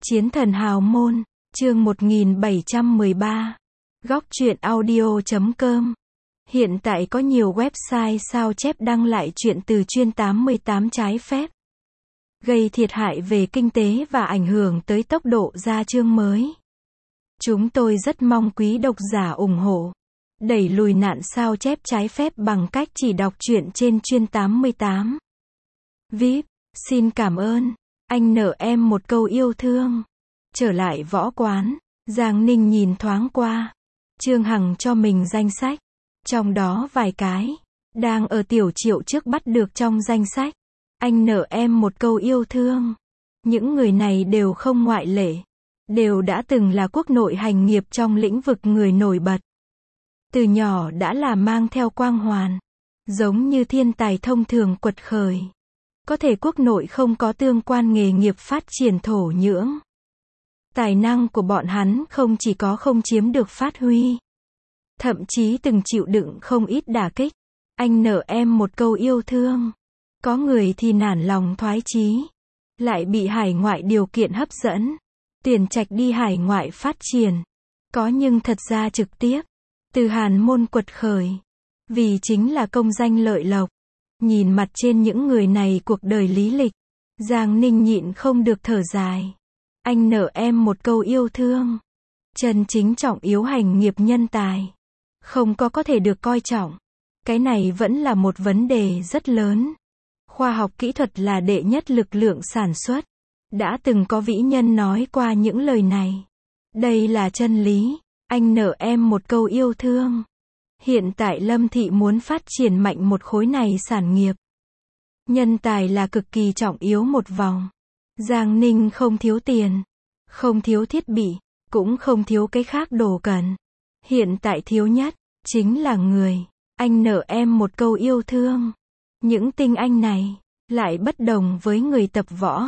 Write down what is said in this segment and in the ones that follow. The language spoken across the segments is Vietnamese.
Chiến thần hào môn, chương 1713. Góc truyện audio.com. Hiện tại có nhiều website sao chép đăng lại chuyện từ chuyên 88 trái phép, gây thiệt hại về kinh tế và ảnh hưởng tới tốc độ ra chương mới. Chúng tôi rất mong quý độc giả ủng hộ, đẩy lùi nạn sao chép trái phép bằng cách chỉ đọc truyện trên chuyên 88. VIP, xin cảm ơn. Anh nợ em một câu yêu thương. Trở lại võ quán, Giang Ninh nhìn thoáng qua. Trương Hằng cho mình danh sách. Trong đó vài cái đang ở Tiểu Triệu trước bắt được trong danh sách. Anh nợ em một câu yêu thương. Những người này đều không ngoại lệ, đều đã từng là quốc nội hành nghiệp trong lĩnh vực người nổi bật. Từ nhỏ đã là mang theo quang hoàn, giống như thiên tài thông thường quật khởi. Có thể quốc nội không có tương quan nghề nghiệp phát triển thổ nhưỡng. Tài năng của bọn hắn không chỉ có không chiếm được phát huy, thậm chí từng chịu đựng không ít đả kích. Anh nợ em một câu yêu thương. Có người thì nản lòng thoái chí, lại bị hải ngoại điều kiện hấp dẫn, tuyển trạch đi hải ngoại phát triển. Có nhưng thật ra trực tiếp từ hàn môn quật khởi, vì chính là công danh lợi lộc. Nhìn mặt trên những người này cuộc đời lý lịch, Giang Ninh nhịn không được thở dài. Anh nợ em một câu yêu thương. Chân chính trọng yếu hành nghiệp nhân tài, không có thể được coi trọng. Cái này vẫn là một vấn đề rất lớn. Khoa học kỹ thuật là đệ nhất lực lượng sản xuất. Đã từng có vĩ nhân nói qua những lời này. Đây là chân lý. Anh nợ em một câu yêu thương. Hiện tại Lâm Thị muốn phát triển mạnh một khối này sản nghiệp. Nhân tài là cực kỳ trọng yếu một vòng. Giang Ninh không thiếu tiền, không thiếu thiết bị, cũng không thiếu cái khác đồ cần. Hiện tại thiếu nhất chính là người. Anh nợ em một câu yêu thương. Những tinh anh này lại bất đồng với người tập võ.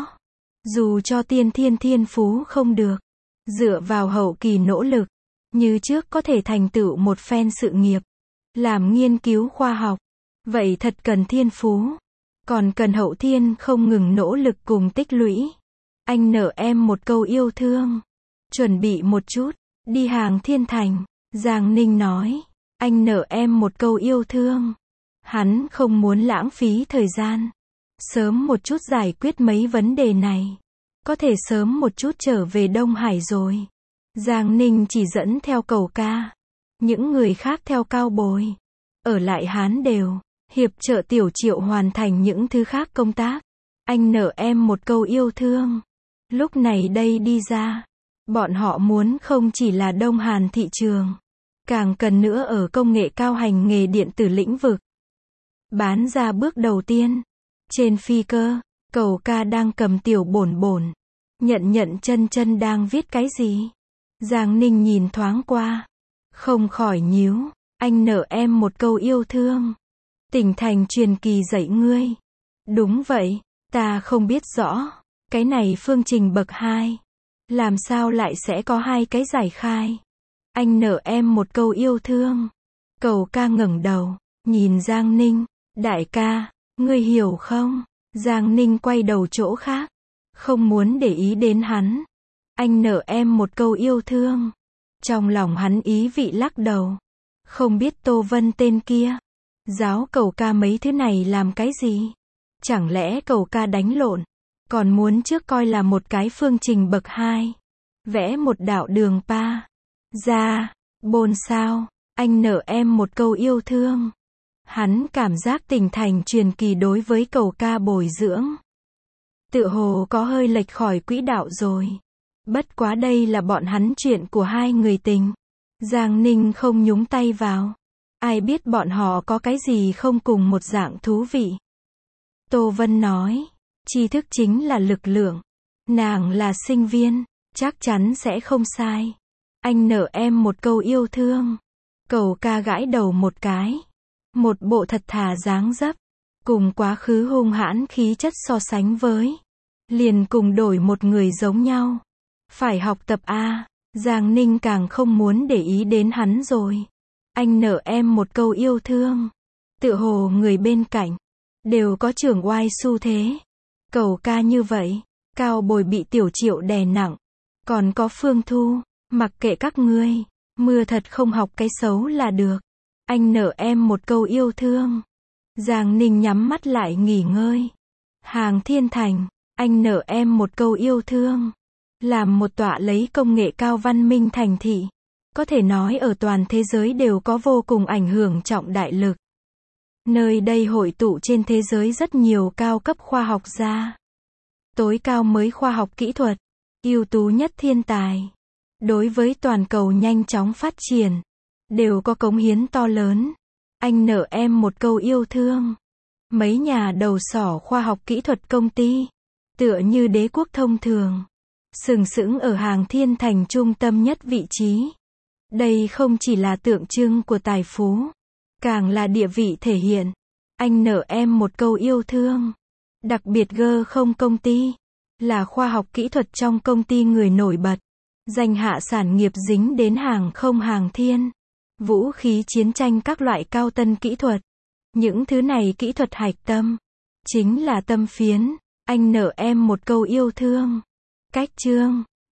Dù cho tiên thiên phú không được, dựa vào hậu kỳ nỗ lực, như trước có thể thành tựu một phen sự nghiệp, làm nghiên cứu khoa học. Vậy thật cần thiên phú, còn cần hậu thiên không ngừng nỗ lực cùng tích lũy. Anh nợ em một câu yêu thương. Chuẩn bị một chút, đi hàng Thiên Thành. Giang Ninh nói. Anh nợ em một câu yêu thương. Hắn không muốn lãng phí thời gian, sớm một chút giải quyết mấy vấn đề này, có thể sớm một chút trở về Đông Hải rồi. Giang Ninh chỉ dẫn theo Cầu Ca, những người khác theo Cao Bồi. Ở lại Hán đều hiệp trợ Tiểu Triệu hoàn thành những thứ khác công tác. Anh nợ em một câu yêu thương. Lúc này đây đi ra, bọn họ muốn không chỉ là Đông Hàn thị trường, càng cần nữa ở công nghệ cao hành nghề điện tử lĩnh vực. Bán ra bước đầu tiên. Trên phi cơ, Cầu Ca đang cầm tiểu bổn bổn, nhận chân đang viết cái gì. Giang Ninh nhìn thoáng qua, không khỏi nhíu. Anh nợ em một câu yêu thương. Tỉnh thành truyền kỳ dạy ngươi. Đúng vậy, ta không biết rõ. Cái này phương trình bậc 2. Làm sao lại sẽ có hai cái giải khai? Anh nợ em một câu yêu thương. Cầu Ca ngẩng đầu, nhìn Giang Ninh. Đại ca, ngươi hiểu không? Giang Ninh quay đầu chỗ khác, không muốn để ý đến hắn. Anh nợ em một câu yêu thương. Trong lòng hắn ý vị lắc đầu. Không biết Tô Vân tên kia giáo Cầu Ca mấy thứ này làm cái gì? Chẳng lẽ Cầu Ca đánh lộn, còn muốn trước coi là một cái phương trình bậc 2, vẽ một đạo đường pa ra bôn sao? Anh nợ em một câu yêu thương. Hắn cảm giác Tỉnh thành truyền kỳ đối với Cầu Ca bồi dưỡng tựa hồ có hơi lệch khỏi quỹ đạo rồi. Bất quá đây là bọn hắn chuyện của hai người tình, Giang Ninh không nhúng tay vào. Ai biết bọn họ có cái gì không cùng một dạng thú vị. Tô Vân nói, tri thức chính là lực lượng. Nàng là sinh viên, chắc chắn sẽ không sai. Anh nợ em một câu yêu thương. Cầu Ca gãi đầu một cái. Một bộ thật thà dáng dấp, cùng quá khứ hung hãn khí chất so sánh với, liền cùng đổi một người giống nhau. Phải học tập a. Giang Ninh càng không muốn để ý đến hắn rồi. Anh nợ em một câu yêu thương. Tựa hồ người bên cạnh đều có trưởng oai xu thế. Cầu Ca như vậy, Cao Bồi bị Tiểu Triệu đè nặng, Còn có Phương Thu, mặc kệ các ngươi, mưa thật không học cái xấu là được. Anh nợ em một câu yêu thương. Giang Ninh nhắm mắt lại nghỉ ngơi. Hàng Thiên Thành, anh nợ em một câu yêu thương. Làm một tọa lấy công nghệ cao văn minh thành thị. Có thể nói ở toàn thế giới đều có vô cùng ảnh hưởng trọng đại lực. Nơi đây hội tụ trên thế giới rất nhiều cao cấp khoa học gia. Tối cao mới khoa học kỹ thuật. Ưu tú nhất thiên tài. Đối với toàn cầu nhanh chóng phát triển. Đều có cống hiến to lớn. Anh nợ em một câu yêu thương. Mấy nhà đầu sỏ khoa học kỹ thuật công ty. Tựa như đế quốc thông thường. Sừng sững ở Hàng Thiên Thành trung tâm nhất vị trí. Đây không chỉ là tượng trưng của tài phú. Càng là địa vị thể hiện. Anh nợ em một câu yêu thương. Đặc biệt G0 công ty. Là khoa học kỹ thuật trong công ty người nổi bật. Danh hạ sản nghiệp dính đến hàng không hàng thiên. Vũ khí chiến tranh các loại cao tân kỹ thuật. Những thứ này kỹ thuật hạch tâm. Chính là tâm phiến. Anh nợ em một câu yêu thương. Cách chương